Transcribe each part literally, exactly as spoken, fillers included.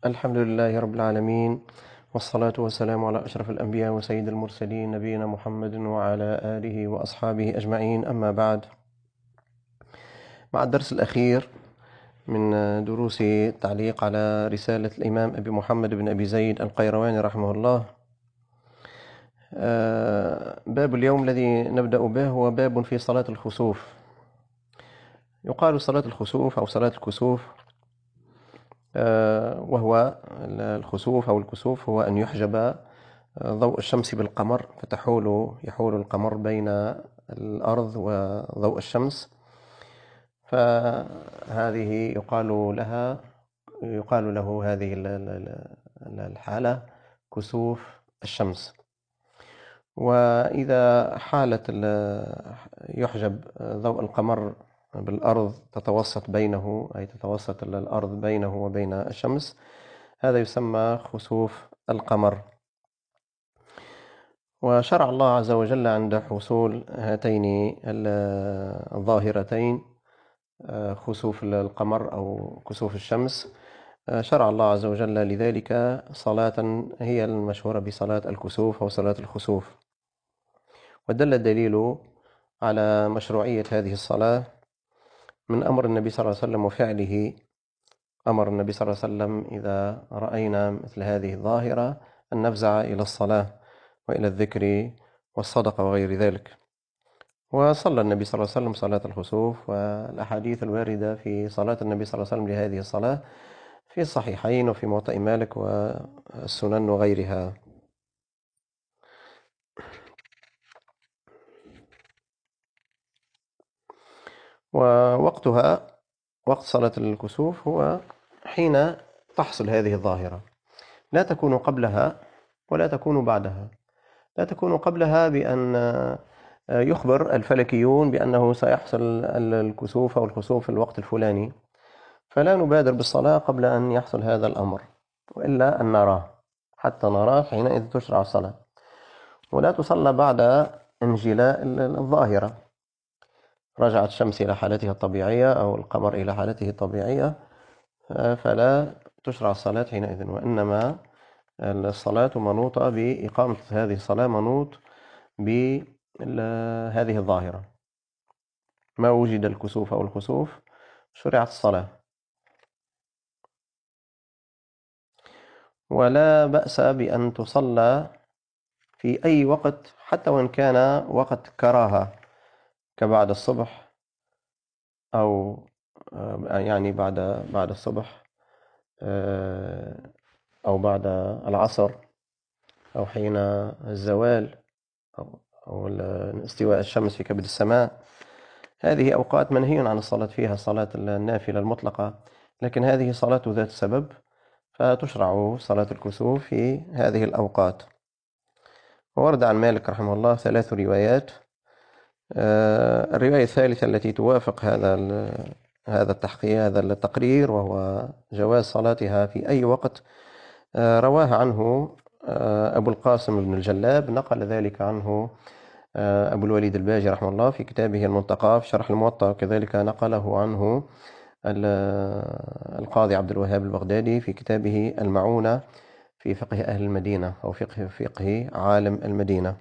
الحمد لله رب العالمين، والصلاة والسلام على أشرف الأنبياء وسيد المرسلين نبينا محمد وعلى آله وأصحابه أجمعين. أما بعد، مع الدرس الأخير من دروس التعليق على رسالة الإمام أبي محمد بن أبي زيد القيرواني رحمه الله. باب اليوم الذي نبدأ به هو باب في صلاة الخسوف. يقال صلاة الخسوف أو صلاة الكسوف، وهو الخسوف أو الكسوف هو أن يحجب ضوء الشمس بالقمر، فتحول يحول القمر بين الأرض وضوء الشمس، فهذه يقال لها يقال له هذه الحالة كسوف الشمس. وإذا حالت يحجب ضوء القمر بالأرض تتوسط بينه أي تتوسط الأرض بينه وبين الشمس، هذا يسمى خسوف القمر. وشرع الله عز وجل عند حصول هاتين الظاهرتين، خسوف القمر أو كسوف الشمس، شرع الله عز وجل لذلك صلاة هي المشهورة بصلاة الكسوف أو صلاة الخسوف. ودل الدليل على مشروعية هذه الصلاة من أمر النبي صلى الله عليه وسلم وفعله. أمر النبي صلى الله عليه وسلم إذا رأينا مثل هذه الظاهرة أن نفزع إلى الصلاة وإلى الذكر والصدقة وغير ذلك. وصلى النبي صلى الله عليه وسلم صلاة الخسوف، والأحاديث الواردة في صلاة النبي صلى الله عليه وسلم لهذه الصلاة في الصحيحين وفي موطئ مالك والسنن وغيرها. ووقتها وقت صلاة الكسوف هو حين تحصل هذه الظاهرة، لا تكون قبلها ولا تكون بعدها. لا تكون قبلها بأن يخبر الفلكيون بأنه سيحصل الكسوف أو الخسوف في الوقت الفلاني، فلا نبادر بالصلاة قبل أن يحصل هذا الأمر، وإلا أن نراه حتى نراه حينئذ تشرع الصلاة. ولا تصلى بعد انجلاء الظاهرة، رجعت الشمس إلى حالتها الطبيعية أو القمر إلى حالته الطبيعية، فلا تشرع الصلاة حينئذ. وإنما الصلاة منوطة بإقامة هذه الصلاة منوط بهذه الظاهرة. ما وجد الكسوف أو الخسوف شرعت الصلاة. ولا بأس بأن تصلى في أي وقت حتى وإن كان وقت كراهة، كبعد الصبح أو يعني بعد بعد الصبح أو بعد العصر أو حين الزوال أو أو استواء الشمس في كبد السماء. هذه أوقات منهي عن الصلاة فيها، صلاة النافلة المطلقة، لكن هذه صلاة ذات سبب، فتشرع صلاة الكسوف في هذه الأوقات. وورد عن مالك رحمه الله ثلاث روايات. الرواية الثالثة التي توافق هذا هذا التحقيق هذا التقرير، وهو جواز صلاتها في أي وقت، رواها عنه أبو القاسم بن الجلاب، نقل ذلك عنه أبو الوليد الباجي رحمه الله في كتابه المنتقى في شرح الموطأ، وكذلك نقله عنه القاضي عبد الوهاب البغدادي في كتابه المعونة في فقه أهل المدينة أو فقه فقه عالم المدينة.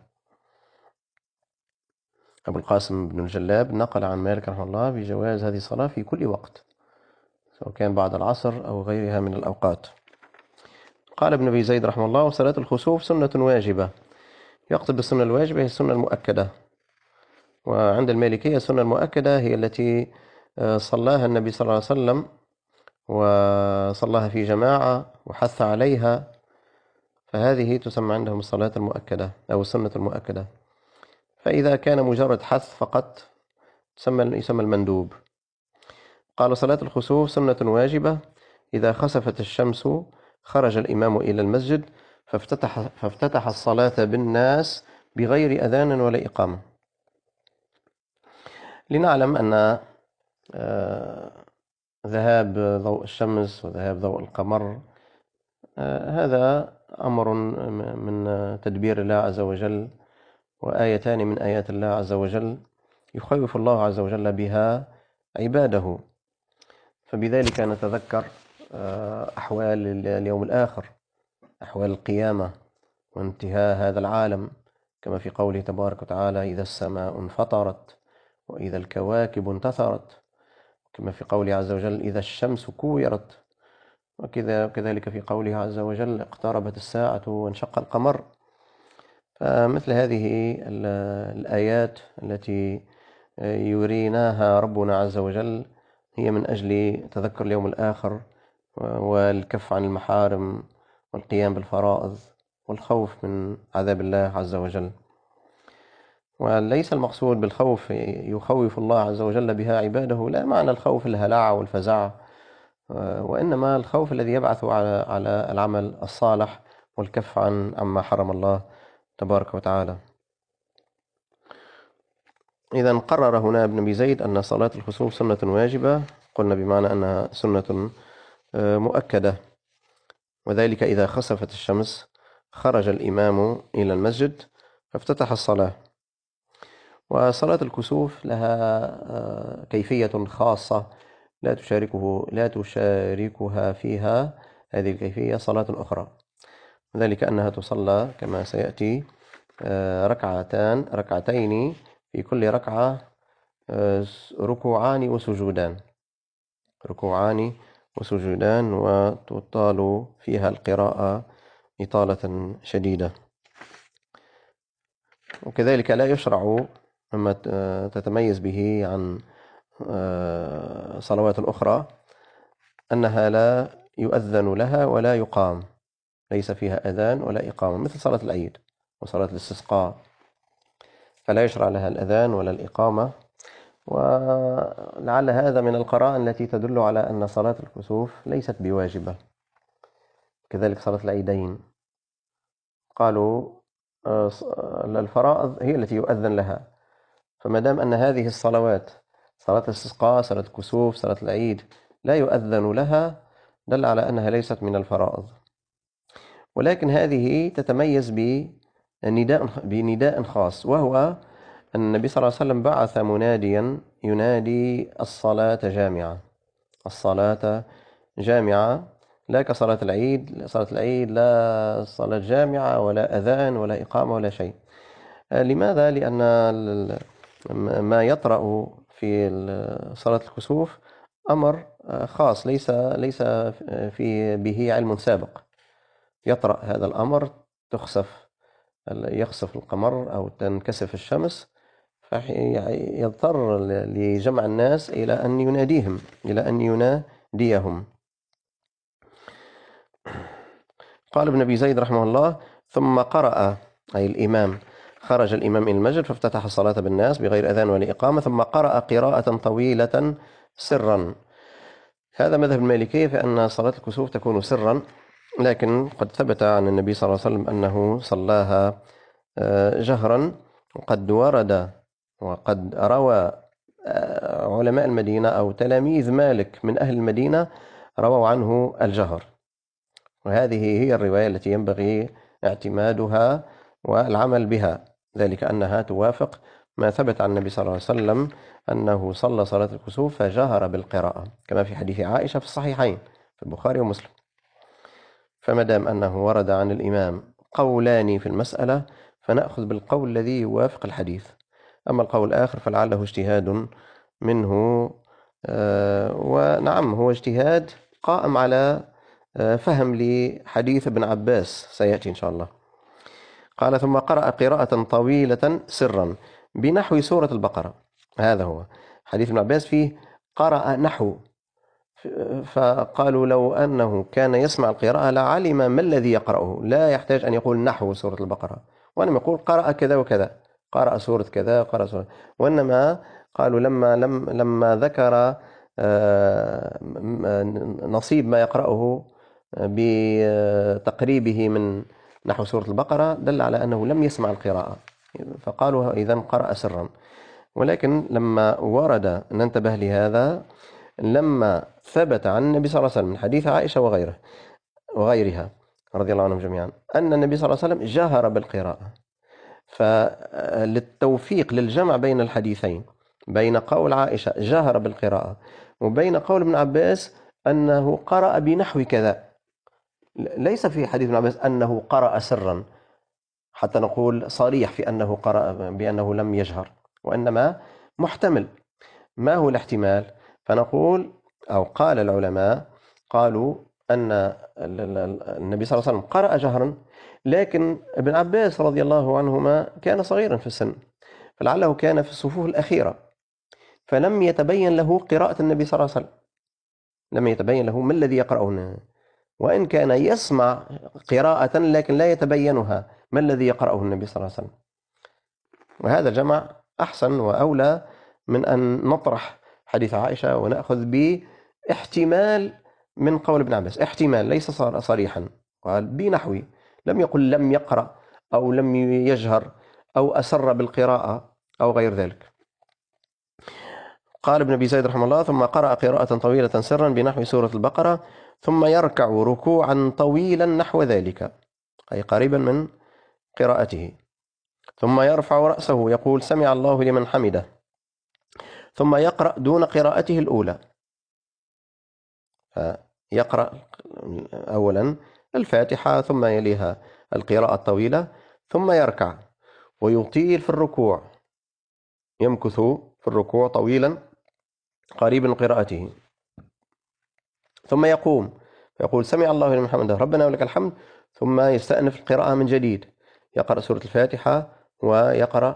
أبو القاسم بن الجلاب نقل عن مالك رحمه الله بجواز هذه الصلاة في كل وقت، سواء كان بعد العصر أو غيرها من الأوقات. قال ابن أبي زيد رحمه الله: وصلاة الخسوف سنة واجبة. يقصد بالسنة الواجبة هي السنة المؤكدة. وعند المالكية السنة المؤكدة هي التي صلاها النبي صلى الله عليه وسلم، وصلاها في جماعة وحث عليها، فهذه تسمى عندهم الصلاة المؤكدة أو السنة المؤكدة. فإذا كان مجرد حث فقط يسمى يسمى المندوب. قال: صلاة الخسوف سنة واجبة. إذا خسفت الشمس خرج الإمام إلى المسجد فافتتح, فافتتح الصلاة بالناس بغير أذان ولا إقامة. لنعلم أن ذهاب ضوء الشمس وذهاب ضوء القمر هذا أمر من تدبير الله عز وجل، وآيتان من آيات الله عز وجل يخوف الله عز وجل بها عباده. فبذلك نتذكر أحوال اليوم الآخر، أحوال القيامة وانتهاء هذا العالم، كما في قوله تبارك وتعالى: إذا السماء انفطرت وإذا الكواكب انتثرت، كما في قوله عز وجل: إذا الشمس كورت، وكذا كذلك في قوله عز وجل: اقتربت الساعة وانشق القمر. فمثل هذه الآيات التي يريناها ربنا عز وجل هي من أجل تذكر اليوم الآخر والكف عن المحارم والقيام بالفرائض والخوف من عذاب الله عز وجل. وليس المقصود بالخوف يخوف الله عز وجل بها عباده، لا معنى الخوف الهلع والفزع، وإنما الخوف الذي يبعث على على العمل الصالح والكف عن عما حرم الله تبارك وتعالى. إذا قرر هنا ابن أبي زيد أن صلاة الخسوف سنة واجبة، قلنا بمعنى أنها سنة مؤكدة، وذلك إذا خسفت الشمس خرج الإمام إلى المسجد فافتتح الصلاة. وصلاة الكسوف لها كيفية خاصة لا تشاركه لا تشاركها فيها هذه الكيفية صلاة أخرى، ذلك أنها تصلى كما سيأتي ركعتان ركعتين في كل ركعة ركوعان وسجودان ركوعان وسجودان وتطال فيها القراءة إطالة شديدة. وكذلك لا يشرع مما تتميز به عن صلوات أخرى أنها لا يؤذن لها ولا يقام، ليس فيها أذان ولا إقامة، مثل صلاة العيد وصلاة الاستسقاء، فلا يشرع لها الأذان ولا الإقامة. ولعل هذا من القرائن التي تدل على أن صلاة الكسوف ليست بواجبة. كذلك صلاة العيدين قالوا الفرائض هي التي يؤذن لها، فما دام أن هذه الصلوات صلاة الاستسقاء، صلاة الكسوف، صلاة العيد لا يؤذن لها، دل على أنها ليست من الفرائض. ولكن هذه تتميز بنداء بنداء خاص، وهو أن النبي صلى الله عليه وسلم بعث مناديا ينادي الصلاة جامعة، الصلاة جامعة، لا كصلاة العيد. صلاة العيد لا صلاة جامعة ولا أذان ولا إقامة ولا شيء. لماذا؟ لأن ما يطرأ في صلاة الكسوف أمر خاص، ليس ليس في به علم سابق. يطرأ هذا الأمر، تخسف يخسف القمر أو تنكسف الشمس، فيضطر لجمع الناس إلى أن يناديهم إلى أن يناديهم. قال ابن أبي زيد رحمه الله: ثم قرأ، أي الإمام، خرج الإمام إلى المسجد فافتتح الصلاة بالناس بغير أذان ولا إقامة، ثم قرأ قراءة طويلة سرا. هذا مذهب المالكية في أن صلاة الكسوف تكون سرا، لكن قد ثبت عن النبي صلى الله عليه وسلم أنه صلاها جهرا. وقد ورد وقد روى علماء المدينة أو تلاميذ مالك من أهل المدينة رووا عنه الجهر، وهذه هي الرواية التي ينبغي اعتمادها والعمل بها، ذلك أنها توافق ما ثبت عن النبي صلى الله عليه وسلم أنه صلى صلاة الكسوف فجهر بالقراءة، كما في حديث عائشة في الصحيحين في البخاري ومسلم. فما دام أنه ورد عن الإمام قولان في المسألة فنأخذ بالقول الذي يوافق الحديث، أما القول الآخر فلعله اجتهاد منه. آه ونعم، هو اجتهاد قائم على آه فهم لحديث ابن عباس سيأتي إن شاء الله. قال: ثم قرأ قراءة طويلة سرا بنحو سورة البقرة. هذا هو حديث ابن عباس فيه قرأ نحو، فقالوا لو أنه كان يسمع القراءة لعلم ما الذي يقرأه، لا يحتاج أن يقول نحو سورة البقرة، وإنما يقول قرأ كذا وكذا، قرأ سورة كذا، قرأ سورة. وإنما قالوا لما لم لما ذكر نصيب ما يقرأه بتقريبه من نحو سورة البقرة دل على أنه لم يسمع القراءة، فقالوا إذن قرأ سرا. ولكن لما ورد، ننتبه لهذا، لما ثبت عن النبي صلى الله عليه وسلم من حديث عائشة وغيره وغيرها رضي الله عنهم جميعا أن النبي صلى الله عليه وسلم جهر بالقراءة، فللتوفيق للجمع بين الحديثين، بين قول عائشة جهر بالقراءة وبين قول ابن عباس أنه قرأ بنحو كذا، ليس في حديث ابن عباس أنه قرأ سرا حتى نقول صريح في أنه قرأ بأنه لم يجهر، وإنما محتمل. ما هو الاحتمال؟ فنقول أو قال العلماء قالوا أن النبي صلى الله عليه وسلم قرأ جهرا، لكن ابن عباس رضي الله عنهما كان صغيرا في السن، فلعله كان في الصفوف الأخيرة، فلم يتبين له قراءة النبي صلى الله عليه وسلم، لم يتبين له ما الذي يقرأه، وإن كان يسمع قراءة لكن لا يتبينها ما الذي يقرأه النبي صلى الله عليه وسلم. وهذا جمع أحسن وأولى من أن نطرح حديث عائشة ونأخذ باحتمال من قول ابن عباس، احتمال ليس صريحا، قال بنحوي، لم يقل لم يقرأ أو لم يجهر أو أسر بالقراءة أو غير ذلك. قال ابن أبي زيد رحمه الله: ثم قرأ قراءة طويلة سرا بنحو سورة البقرة، ثم يركع ركوعا طويلا نحو ذلك، أي قريبا من قراءته، ثم يرفع رأسه يقول سمع الله لمن حمده، ثم يقرأ دون قراءته الأولى، فيقرأ أولا الفاتحة ثم يليها القراءة الطويلة، ثم يركع ويطيل في الركوع، يمكث في الركوع طويلا قريبا من قراءته، ثم يقوم فيقول سمع الله لمن حمده ربنا ولك الحمد، ثم يستأنف القراءة من جديد، يقرأ سورة الفاتحة ويقرأ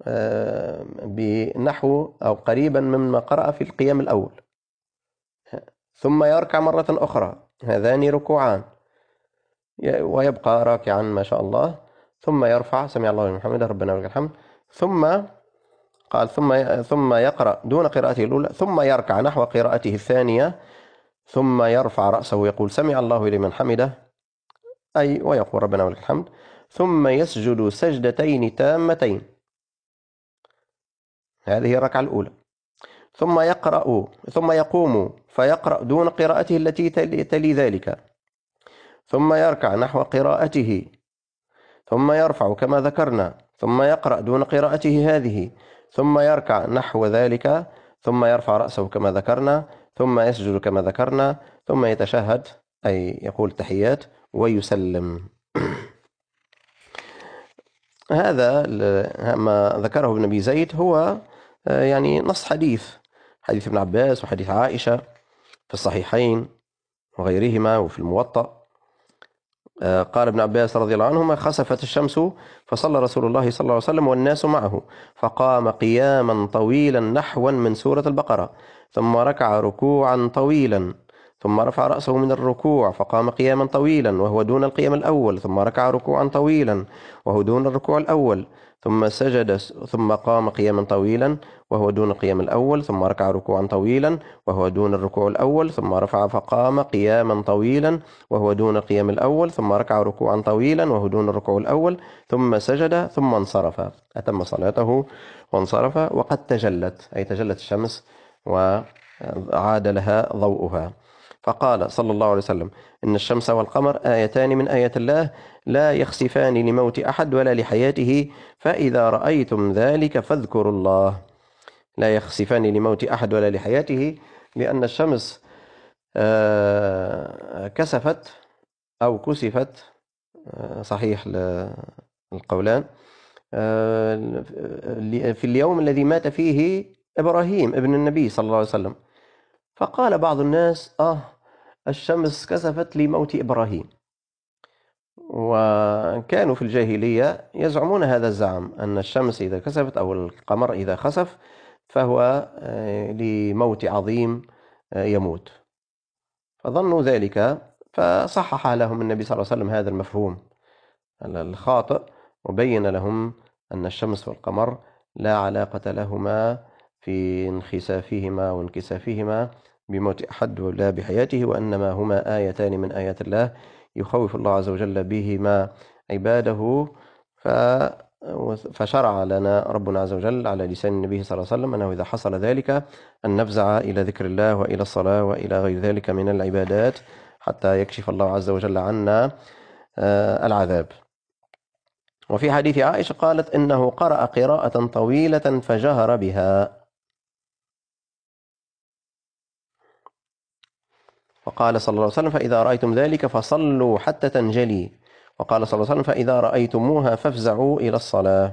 بنحو أو قريبا مما قرأ في القيام الأول، ثم يركع مرة أخرى، هذان ركوعان، ويبقى راكعا ما شاء الله، ثم يرفع سمع الله لمن حمده ربنا ولك الحمد، ثم قال ثم ثم يقرأ دون قراءته الأولى، ثم يركع نحو قراءته الثانية، ثم يرفع رأسه يقول سمع الله لمن حمده، أي ويقول ربنا ولك الحمد، ثم يسجد سجدتين تامتين، هذه الركعة الأولى، ثم يقرأ ثم يقوم فيقرأ دون قراءته التي تلي ذلك، ثم يركع نحو قراءته، ثم يرفع كما ذكرنا، ثم يقرأ دون قراءته هذه، ثم يركع نحو ذلك، ثم يرفع رأسه كما ذكرنا، ثم يسجد كما ذكرنا، ثم يتشهد أي يقول تحيات ويسلم. هذا ما ذكره ابن أبي زيد هو يعني نص حديث حديث ابن عباس وحديث عائشة في الصحيحين وغيرهما وفي الموطأ. قال ابن عباس رضي الله عنهما خسفت الشمس فصلى رسول الله صلى الله عليه وسلم والناس معه، فقام قياما طويلا نحوا من سورة البقرة، ثم ركع ركوعا طويلا، ثم رفع رأسه من الركوع فقام قياما طويلا وهو دون القيام الأول، ثم ركع ركوعا طويلا وهو دون الركوع الأول، ثم سجد ثم قام قياما طويلا وهو دون القيام الأول، ثم ركع ركوعا طويلا وهو دون الركوع الأول، ثم رفع فقام قياما طويلا وهو دون القيام الأول، ثم ركع ركوعا طويلا وهو دون الركوع الأول، ثم سجد ثم انصرف، أتم صلاته وانصرف، وقد تجلت أي تجلت الشمس وعاد لها ضوءها. فقال صلى الله عليه وسلم إن الشمس والقمر آيتان من آيات الله لا يخسفان لموت أحد ولا لحياته، فإذا رأيتم ذلك فاذكروا الله. لا يخسفان لموت أحد ولا لحياته، لأن الشمس كسفت أو كسفت، صحيح القولان، في اليوم الذي مات فيه إبراهيم ابن النبي صلى الله عليه وسلم، فقال بعض الناس آه الشمس كسفت لموت إبراهيم، وكانوا في الجاهلية يزعمون هذا الزعم أن الشمس إذا كسفت أو القمر إذا خسف فهو لموت عظيم يموت، فظنوا ذلك، فصحح لهم النبي صلى الله عليه وسلم هذا المفهوم الخاطئ، وبين لهم أن الشمس والقمر لا علاقة لهما في انخسافهما وانكسافهما بموت أحد ولا بحياته، وأنما هما آيتان من آيات الله يخوف الله عز وجل بهما عباده. فشرع لنا ربنا عز وجل على لسان النبي صلى الله عليه وسلم أنه إذا حصل ذلك أن نفزع إلى ذكر الله وإلى الصلاة وإلى غير ذلك من العبادات حتى يكشف الله عز وجل عنا العذاب. وفي حديث عائشة قالت إنه قرأ قراءة طويلة فجهر بها. وقال صلى الله عليه وسلم فإذا رأيتم ذلك فصلوا حتى تنجلي، وقال صلى الله عليه وسلم فإذا رأيتموها فافزعوا إلى الصلاة.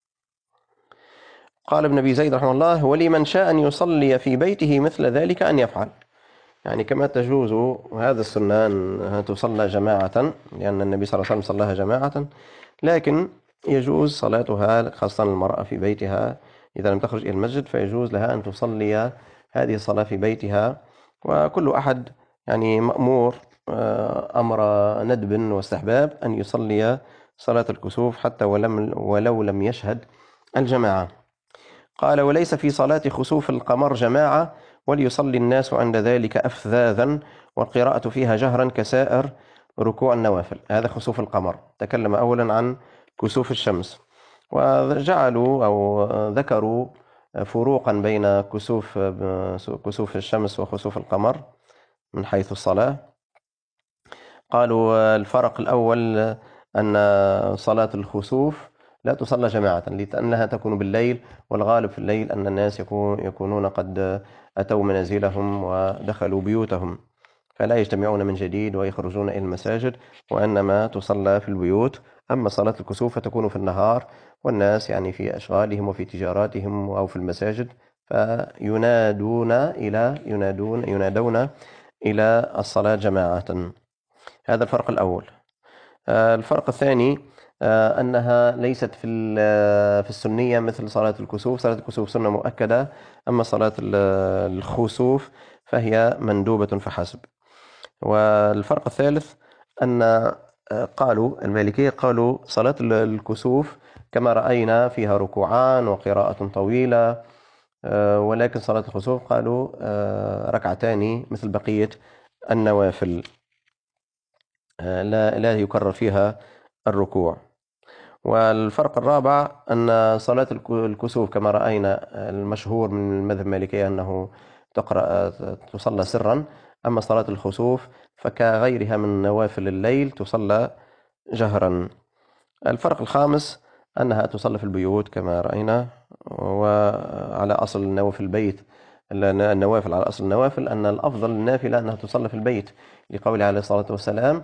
قال ابن أبي زيد رحمه الله ولمن شاء أن يصلي في بيته مثل ذلك أن يفعل، يعني كما تجوز هذا السنة أنها تصلى جماعة لأن النبي صلى الله عليه وسلم صلاها جماعة، لكن يجوز صلاتها خاصة المرأة في بيتها إذا لم تخرج إلى المسجد، فيجوز لها أن تصلي هذه الصلاة في بيتها. وكل أحد يعني مأمور أمر ندب واستحباب أن يصلي صلاة الكسوف حتى ولم ولو لم يشهد الجماعة. قال وليس في صلاة خسوف القمر جماعة وليصلي الناس عند ذلك أفذاذا والقراءة فيها جهرا كسائر ركوع النوافل. هذا خسوف القمر. تكلم أولا عن كسوف الشمس، وجعلوا أو ذكروا فروقا بين كسوف كسوف الشمس وخسوف القمر من حيث الصلاة. قالوا الفرق الأول أن صلاة الخسوف لا تصلى جماعة لأنها تكون بالليل، والغالب في الليل أن الناس يكون يكونون قد أتوا منازلهم ودخلوا بيوتهم، فلا يجتمعون من جديد ويخرجون إلى المساجد، وإنما تصلى في البيوت. أما صلاة الكسوف فتكون في النهار والناس يعني في أشغالهم وفي تجاراتهم أو في المساجد، فينادون إلى ينادون ينادون إلى الصلاة جماعة. هذا الفرق الأول. الفرق الثاني أنها ليست في في السنية مثل صلاة الكسوف. صلاة الكسوف سنة مؤكدة، أما صلاة الخسوف فهي مندوبة فحسب. والفرق الثالث أن قالوا المالكية قالوا صلاة الكسوف كما رأينا فيها ركوعان وقراءة طويلة، ولكن صلاة الخسوف قالوا ركعتان مثل بقية النوافل، لا لا يكرر فيها الركوع. والفرق الرابع أن صلاة الكسوف كما رأينا المشهور من المذهب المالكي أنه تقرأ تصلى سرا، أما صلاة الخسوف فكغيرها من نوافل الليل تصلى جهرا. الفرق الخامس أنها تصلى في البيوت كما رأينا، وعلى أصل النوافل البيت النوافل على أصل النوافل أن الأفضل النافلة أنها تصلى في البيت، لقوله عليه الصلاة والسلام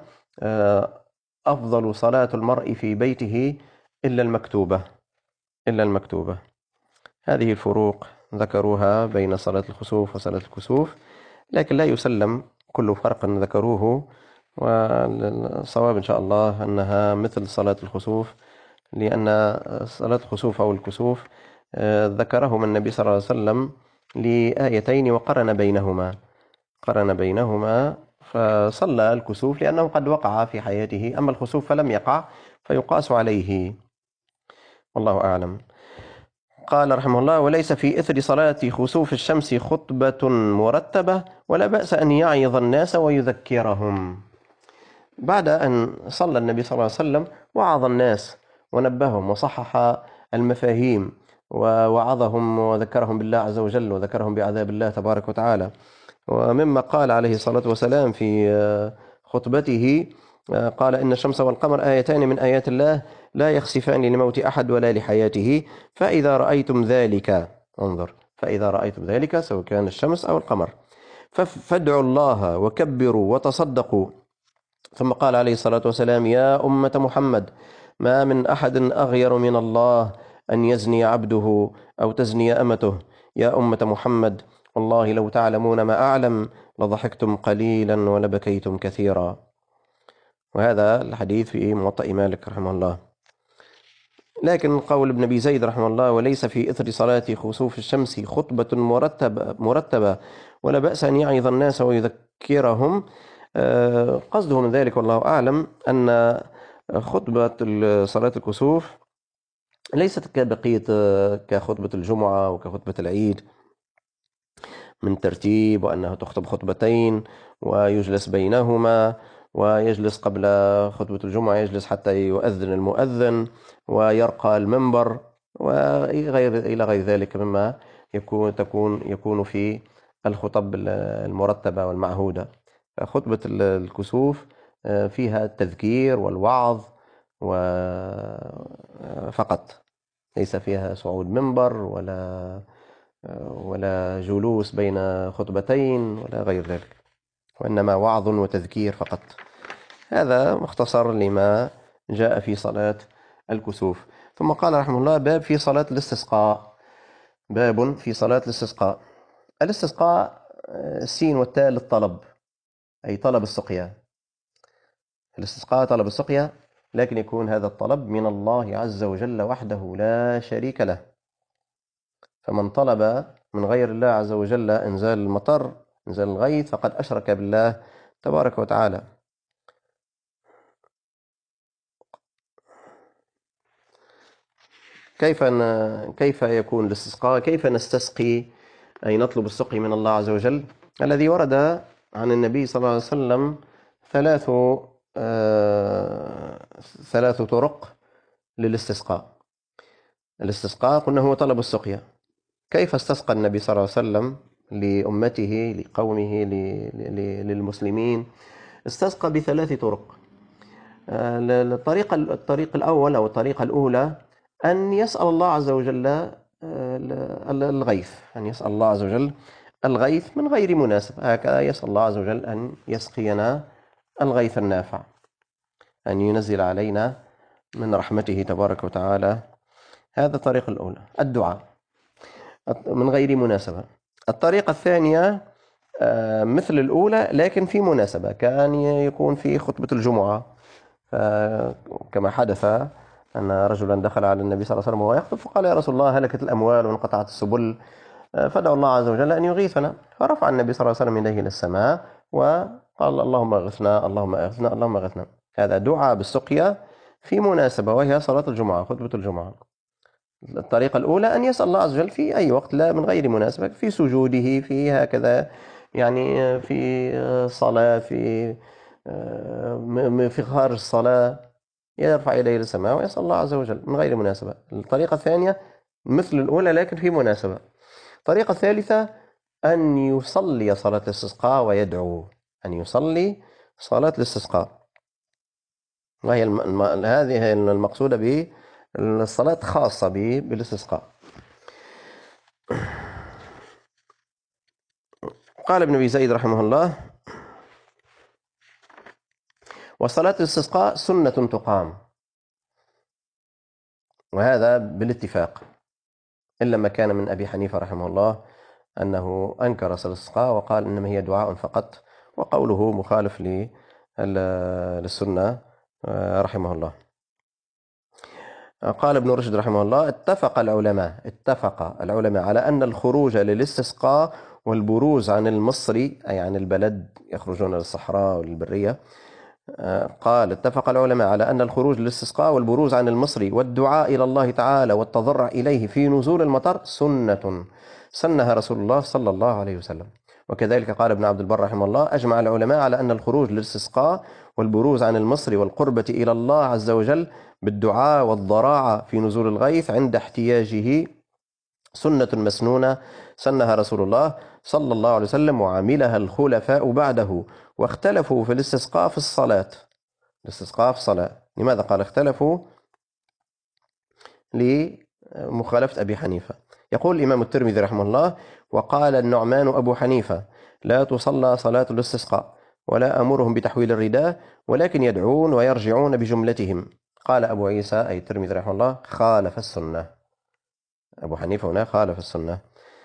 أفضل صلاة المرء في بيته إلا المكتوبة إلا المكتوبة. هذه الفروق ذكروها بين صلاة الخسوف وصلاة الكسوف، لكن لا يسلم كل فرق ذكروه، والصواب إن شاء الله أنها مثل صلاة الخسوف، لأن صلاة الخسوف أو الكسوف ذكرهما النبي صلى الله عليه وسلم لآيتين وقرن بينهما قرن بينهما فصلى الكسوف لأنه قد وقع في حياته، أما الخسوف فلم يقع فيقاس عليه، والله أعلم. قال رحمه الله وليس في إثر صلاة خسوف الشمس خطبة مرتبة ولا بأس أن يعظ الناس ويذكرهم. بعد أن صلى النبي صلى الله عليه وسلم وعظ الناس ونبههم وصحح المفاهيم ووعظهم وذكرهم بالله عز وجل وذكرهم بعذاب الله تبارك وتعالى. ومما قال عليه الصلاة والسلام في خطبته قال إن الشمس والقمر آيتان من آيات الله لا يخسفان لموت أحد ولا لحياته، فإذا رأيتم ذلك انظر فإذا رأيتم ذلك سواء كان الشمس أو القمر فادعوا الله وكبروا وتصدقوا. ثم قال عليه الصلاة والسلام يا أمة محمد ما من أحد أغير من الله أن يزني عبده أو تزني أمته، يا أمة محمد والله لو تعلمون ما أعلم لضحكتم قليلا ولبكيتم كثيرا. وهذا الحديث في موطأ مالك رحمه الله. لكن قول ابن أبي زيد رحمه الله وليس في إثر صلاة خسوف الشمس خطبة مرتبة, مرتبة ولا بأس أن يعظ الناس ويذكرهم، قصده من ذلك والله أعلم أن خطبة صلاة الكسوف ليست كبقية كخطبة الجمعة وكخطبة العيد من ترتيب، وأنها تخطب خطبتين ويجلس بينهما، ويجلس قبل خطبة الجمعة يجلس حتى يؤذن المؤذن ويرقى المنبر وغير إلى غير ذلك مما يكون تكون يكون في الخطب المرتبة والمعهودة. خطبة الكسوف فيها التذكير والوعظ فقط، ليس فيها صعود منبر ولا ولا جلوس بين خطبتين ولا غير ذلك. وإنما وعظ وتذكير فقط. هذا مختصر لما جاء في صلاة الكسوف. ثم قال رحمه الله: باب في صلاة الاستسقاء. باب في صلاة الاستسقاء. الاستسقاء السين والتاء للطلب، أي طلب السقيا. الاستسقاء طلب السقيا، لكن يكون هذا الطلب من الله عز وجل وحده لا شريك له. فمن طلب من غير الله عز وجل إنزال المطر، إنزال الغيث، فقد أشرك بالله تبارك وتعالى. كيف كيف يكون الاستسقاء؟ كيف نستسقي، أي نطلب السقي من الله عز وجل؟ الذي ورد عن النبي صلى الله عليه وسلم ثلاث آه ثلاث طرق للاستسقاء. الاستسقاء قلنا هو طلب السقيا. كيف استسقى النبي صلى الله عليه وسلم لأمته، لقومه، للمسلمين؟ استسقى بثلاث طرق. الطريق الطريق الأول أو الطريقة الأولى أن يسأل الله عز وجل الغيث، أن يسأل الله عز وجل الغيث من غير مناسبة. هكذا يسأل الله عز وجل أن يسقينا الغيث النافع، أن ينزل علينا من رحمته تبارك وتعالى. هذا الطريق الأولى، الدعاء من غير مناسبة. الطريقة الثانية مثل الأولى لكن في مناسبة، كان يكون في خطبة الجمعة، كما حدث أن رجلا دخل على النبي صلى الله عليه وسلم وهو يخطب فقال: يا رسول الله، هلكت الأموال وانقطعت السبل، فدعا الله عز وجل أن يغيثنا. فرفع النبي صلى الله عليه وسلم يديه إلى السماء وقال: اللهم اغثنا، اللهم اغثنا، اللهم اغثنا. هذا دعاء بالسقيا في مناسبة، وهي صلاة الجمعة، خطبة الجمعة. الطريقة الأولى أن يسأل الله عز وجل في أي وقت، لا من غير مناسبة، في سجوده، في هكذا، يعني في صلاة، في في خارج الصلاة، يرفع يديه إلى السماء ويسأل الله عز وجل من غير مناسبة. الطريقة الثانية مثل الأولى لكن في مناسبة. الطريقة الثالثة أن يصلي صلاة الاستسقاء ويدعو، أن يصلي صلاة الاستسقاء، وهي الم... الم... هذه المقصودة بالصلاة خاصة بالاستسقاء. قال ابن أبي زيد رحمه الله: وصلاة الاستسقاء سنة تقام، وهذا بالاتفاق، إلا ما كان من أبي حنيفة رحمه الله أنه أنكر صلاة الاستسقاء وقال إنما هي دعاء فقط، وقوله مخالف للسنة رحمه الله. قال ابن رشد رحمه الله: اتفق العلماء اتفق العلماء على أن الخروج للاستسقاء والبروز عن المصري، أي عن البلد، يخرجون للصحراء والبرية. قال: اتفق العلماء على أن الخروج للاستسقاء والبروز عن المصري والدعاء إلى الله تعالى والتضرع إليه في نزول المطر سنة سنها رسول الله صلى الله عليه وسلم. وكذلك قال ابن عبد البر رحمه الله: أجمع العلماء على أن الخروج للاستسقاء والبروز عن المصري والقربة إلى الله عز وجل بالدعاء والضراعة في نزول الغيث عند احتياجه سنة مسنونة سنها رسول الله صلى الله عليه وسلم وعملها الخلفاء بعده. واختلفوا في الاستسقاء في الصلاة. الاستسقاء في الصلاة، لماذا قال اختلفوا؟ لمخالفة أبي حنيفة. يقول الإمام الترمذي رحمه الله: وقال النعمان أبو حنيفة: لا تصلى صلاة الاستسقاء ولا أمرهم بتحويل الرداء، ولكن يدعون ويرجعون بجملتهم. قال أبو عيسى أي الترمذي رحمه الله: خالف السنة. أبو حنيفة هنا خالف السنة.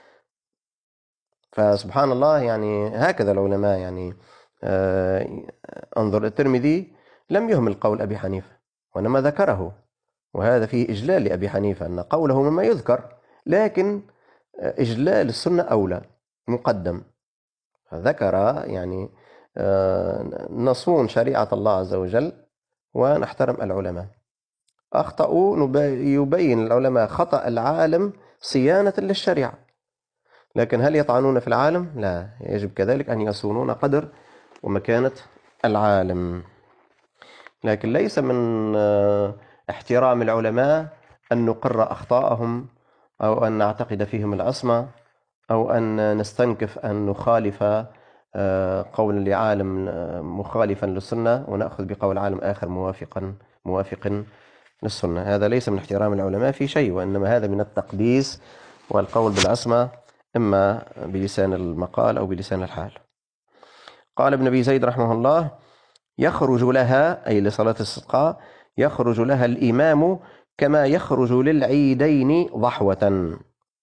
فسبحان الله، يعني هكذا العلماء، يعني آه انظر، الترمذي لم يهمل قول أبي حنيفة وإنما ذكره، وهذا فيه إجلال لأبي حنيفة أن قوله مما يذكر، لكن إجلال السنة أولى مقدم. ذكر يعني آه نصون شريعة الله عز وجل ونحترم العلماء. أخطأوا يبين العلماء خطأ العالم صيانة للشريعة، لكن هل يطعنون في العالم؟ لا، يجب كذلك أن يصونون قدر ومكانة العالم. لكن ليس من احترام العلماء أن نقر أخطاءهم أو أن نعتقد فيهم العصمة أو أن نستنكف أن نخالف قول لعالم مخالفا للسنة ونأخذ بقول عالم آخر موافقا موافق للسنة. هذا ليس من احترام العلماء في شيء، وإنما هذا من التقديس والقول بالعصمة، إما بلسان المقال أو بلسان الحال. قال ابن أبي زيد رحمه الله: يخرج لها، أي لصلاة الاستسقاء، يخرج لها الإمام كما يخرج للعيدين ضحوة.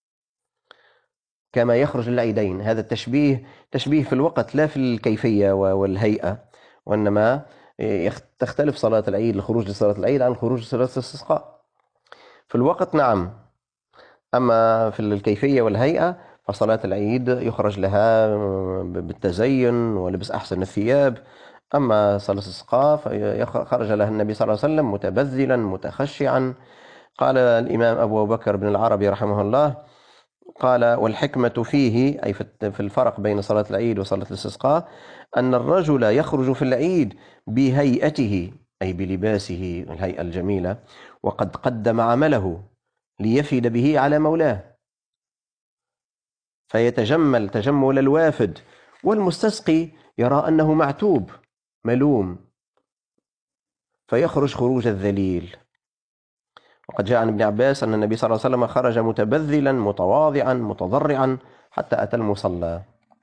كما يخرج للعيدين، هذا التشبيه تشبيه في الوقت لا في الكيفية والهيئة، وإنما تختلف صلاة العيد، الخروج لصلاة العيد عن الخروج لصلاة الاستسقاء. في الوقت نعم، أما في الكيفية والهيئة فصلاة العيد يخرج لها بالتزين ولبس أحسن الثياب، أما صلاة الاستسقاء فخرج لها النبي صلى الله عليه وسلم متبذلا متخشعا. قال الإمام أبو بكر بن العربي رحمه الله، قال: والحكمة فيه، أي في الفرق بين صلاة العيد وصلاة الاستسقاء، أن الرجل يخرج في العيد بهيئته، أي بلباسه الهيئة الجميلة، وقد قدم عمله ليفد به على مولاه، فيتجمل تجمل الوافد، والمستسقي يرى أنه معتوب ملوم فيخرج خروج الذليل. وقد جاء عن ابن عباس أن النبي صلى الله عليه وسلم خرج متبذلا متواضعا متضرعا حتى أتى المصلى.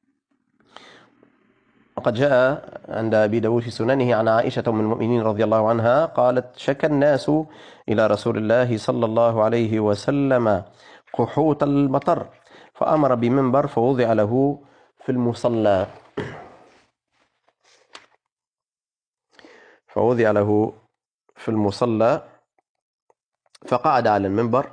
وقد جاء عند أبي داود في سننه عن عائشة أم المؤمنين رضي الله عنها قالت: شكى الناس إلى رسول الله صلى الله عليه وسلم قحوط المطر، فأمر بمنبر فوضع له في المصلى فوضع له في المصلى فقعد على المنبر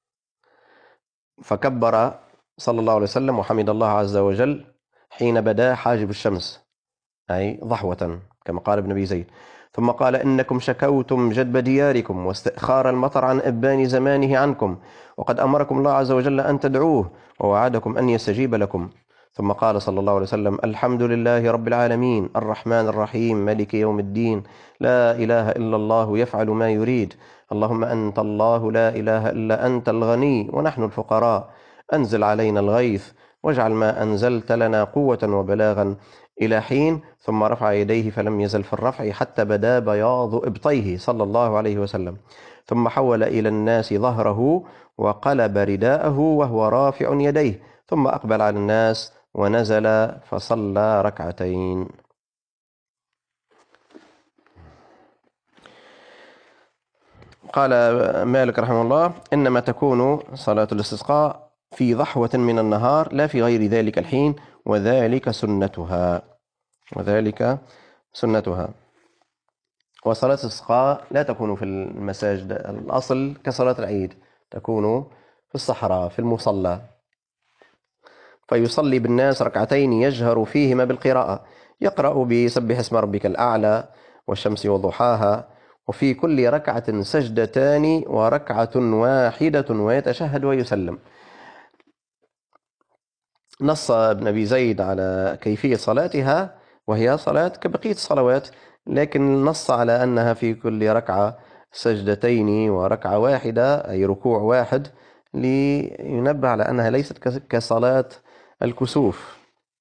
فكبر صلى الله عليه وسلم وحمد الله عز وجل حين بدا حاجب الشمس، أي ضحوة كما قال ابن أبي زيد، ثم قال: إنكم شكوتم جدب دياركم واستئخار المطر عن إبان زمانه عنكم، وقد أمركم الله عز وجل أن تدعوه ووعدكم أن يستجيب لكم. ثم قال صلى الله عليه وسلم: الحمد لله رب العالمين الرحمن الرحيم مالك يوم الدين، لا إله إلا الله يفعل ما يريد، اللهم أنت الله لا إله إلا أنت الغني ونحن الفقراء، أنزل علينا الغيث واجعل ما أنزلت لنا قوة وبلاغا إلى حين. ثم رفع يديه فلم يزل في الرفع حتى بدا بياض إبطيه صلى الله عليه وسلم، ثم حول إلى الناس ظهره وقلب رداءه وهو رافع يديه، ثم أقبل على الناس ونزل فصلى ركعتين. قال مالك رحمه الله: إنما تكون صلاة الاستسقاء في ضحوة من النهار لا في غير ذلك الحين، وذلك سنتها وذلك سنتها وصلاة الاستسقاء لا تكون في المساجد، الأصل كصلاة العيد تكون في الصحراء في المصلى، فيصلي بالناس ركعتين يجهر فيهما بالقراءة، يقرأ بسبح اسم ربك الأعلى والشمس وضحاها، وفي كل ركعة سجدتان وركعة واحدة ويتشهد ويسلم. نص ابن أبي زيد على كيفية صلاتها وهي صلاة كبقية الصلوات، لكن نص على أنها في كل ركعة سجدتين وركعة واحدة، أي ركوع واحد، لينبه على أنها ليست كصلاة الكسوف.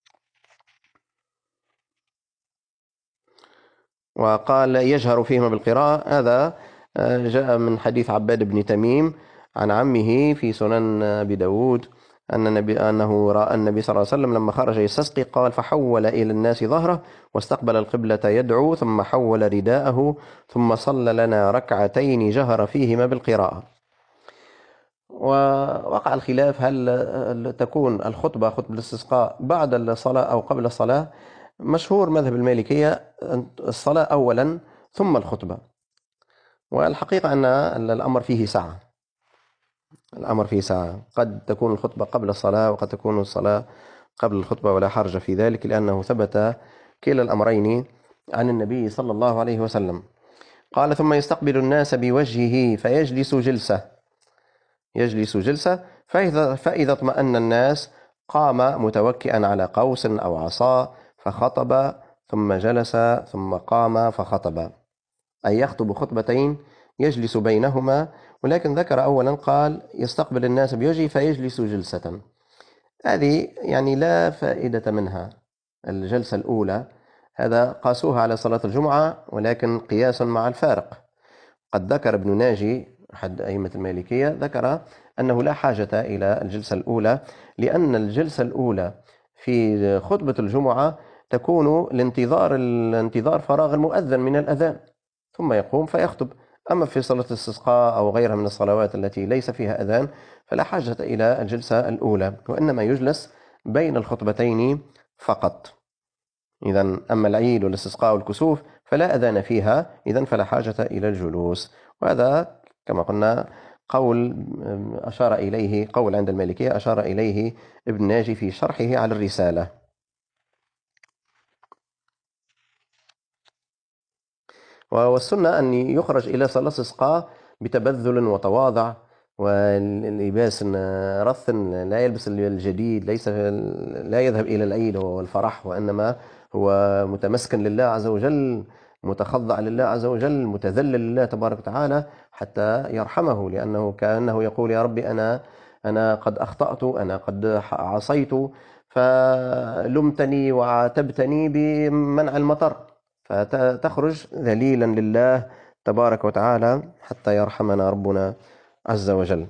وقال يجهر فيهما بالقراءة، هذا جاء من حديث عباد بن تميم عن عمه في سنن أبي داود أن النبي أنه رأى النبي صلى الله عليه وسلم لما خرج يستسقي قال: فحول إلى الناس ظهره واستقبل القبلة يدعو، ثم حول رداءه ثم صلى لنا ركعتين جهر فيهما بالقراءة. ووقع الخلاف هل تكون الخطبة خطبة الاستسقاء بعد الصلاة أو قبل الصلاة. مشهور مذهب المالكية الصلاة أولا ثم الخطبة، والحقيقة أن الأمر فيه سعة الأمر فيه سعة قد تكون الخطبة قبل الصلاة وقد تكون الصلاة قبل الخطبة، ولا حرج في ذلك، لأنه ثبت كلا الأمرين عن النبي صلى الله عليه وسلم. قال: ثم يستقبل الناس بوجهه فيجلس جلسة يجلس جلسة فإذا, فإذا اطمأن الناس قام متوكئا على قوس أو عصا فخطب، ثم جلس ثم قام فخطب، أي يخطب خطبتين يجلس بينهما. ولكن ذكر أولا قال يستقبل الناس بوجهه فيجلس جلسة، هذه يعني لا فائدة منها. الجلسة الأولى هذا قاسوها على صلاة الجمعة، ولكن قياس مع الفارق. قد ذكر ابن ناجي أحد أئمة المالكية ذكر أنه لا حاجة إلى الجلسة الأولى، لأن الجلسة الأولى في خطبة الجمعة تكون لانتظار الانتظار فراغ المؤذن من الأذان ثم يقوم فيخطب. أما في صلاة الاستسقاء أو غيرها من الصلوات التي ليس فيها أذان فلا حاجة إلى الجلسة الأولى، وإنما يجلس بين الخطبتين فقط. إذن أما العيد والاستسقاء والكسوف فلا أذان فيها، إذن فلا حاجة إلى الجلوس. وهذا كما قلنا قول أشار إليه قول عند المالكية أشار إليه ابن ناجي في شرحه على الرسالة. والسنة أن يخرج إلى صلاة الاستسقاء بتبذل وتواضع ولباس رث، لا يلبس الجديد، ليس لا يذهب إلى العيد والفرح، وإنما هو متمسكن لله عز وجل، متخضع لله عز وجل، متذلل لله تبارك وتعالى حتى يرحمه، لأنه كأنه يقول يا ربي أنا أنا قد أخطأت، أنا قد عصيت، فلمتني وعاتبتني بمنع المطر، فتخرج ذليلا لله تبارك وتعالى حتى يرحمنا ربنا عز وجل.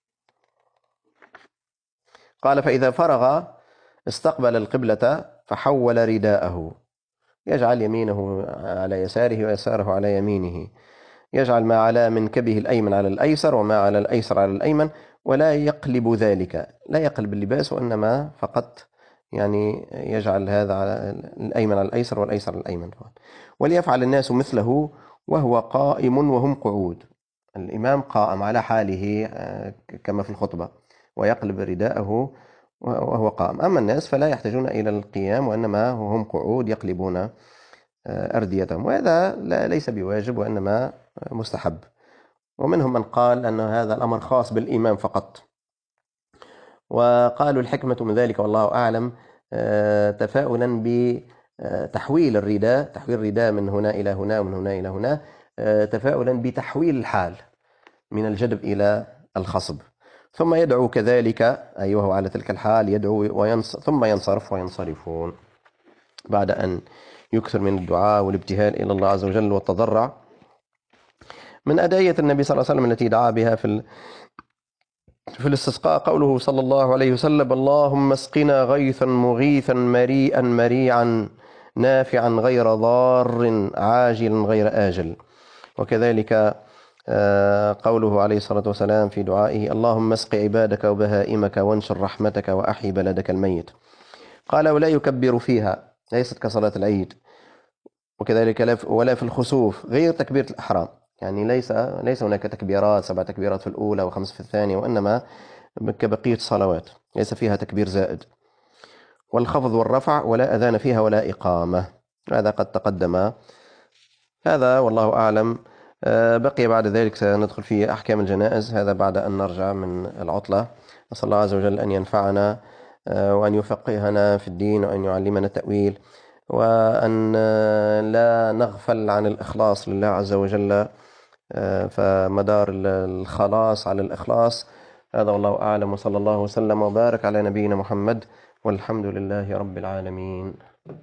قال فإذا فرغ استقبل القبلة فحول رداءه، يجعل يمينه على يساره ويساره على يمينه، يجعل ما على منكبه الأيمن على الأيسر وما على الأيسر على الأيمن، ولا يقلب ذلك، لا يقلب اللباس، وإنما فقط يعني يجعل هذا على الأيمن على الأيسر والأيسر على الأيمن. وليفعل الناس مثله وهو قائم وهم قعود، الإمام قائم على حاله كما في الخطبة ويقلب رداءه وهو قائم. أما الناس فلا يحتاجون إلى القيام، وإنما هم قعود يقلبون أرديتهم، وهذا ليس بواجب وإنما مستحب. ومنهم من قال أن هذا الأمر خاص بالإمام فقط، وقالوا الحكمة من ذلك والله أعلم تفاؤلا بتحويل الرداء تحويل الرداء من هنا إلى هنا ومن هنا إلى هنا، تفاؤلا بتحويل الحال من الجدب إلى الخصب، ثم يدعو كذلك، أي وهو على تلك الحال يدعو وينص ثم ينصرف وينصرفون بعد أن يكثر من الدعاء والابتهال إلى الله عز وجل والتضرع. من أدعية النبي صلى الله عليه وسلم التي دعا بها في في الاستسقاء قوله صلى الله عليه وسلم اللهم اسقنا غيثا مغيثا مريئا مريعا نافعا غير ضار عاجلا غير آجل. وكذلك قوله عليه الصلاة والسلام في دعائه اللهم اسق عبادك وبهائمك وانشر رحمتك وأحي بلدك الميت. قال ولا يكبر فيها، ليست كصلاة العيد، وكذلك ولا في الخسوف غير تكبيرة الإحرام، يعني ليس ليس هناك تكبيرات، سبع تكبيرات في الأولى وخمس في الثانية، وإنما كبقية الصلوات ليس فيها تكبير زائد. والخفض والرفع ولا أذان فيها ولا إقامة، هذا قد تقدم. هذا والله أعلم. بقي بعد ذلك سندخل في أحكام الجنائز، هذا بعد أن نرجع من العطلة. أسأل الله عز وجل أن ينفعنا وأن يفقهنا في الدين وأن يعلمنا التأويل، وأن لا نغفل عن الإخلاص لله عز وجل، فمدار الخلاص على الإخلاص. هذا والله أعلم، وصلى الله وسلم وبارك على نبينا محمد، والحمد لله رب العالمين.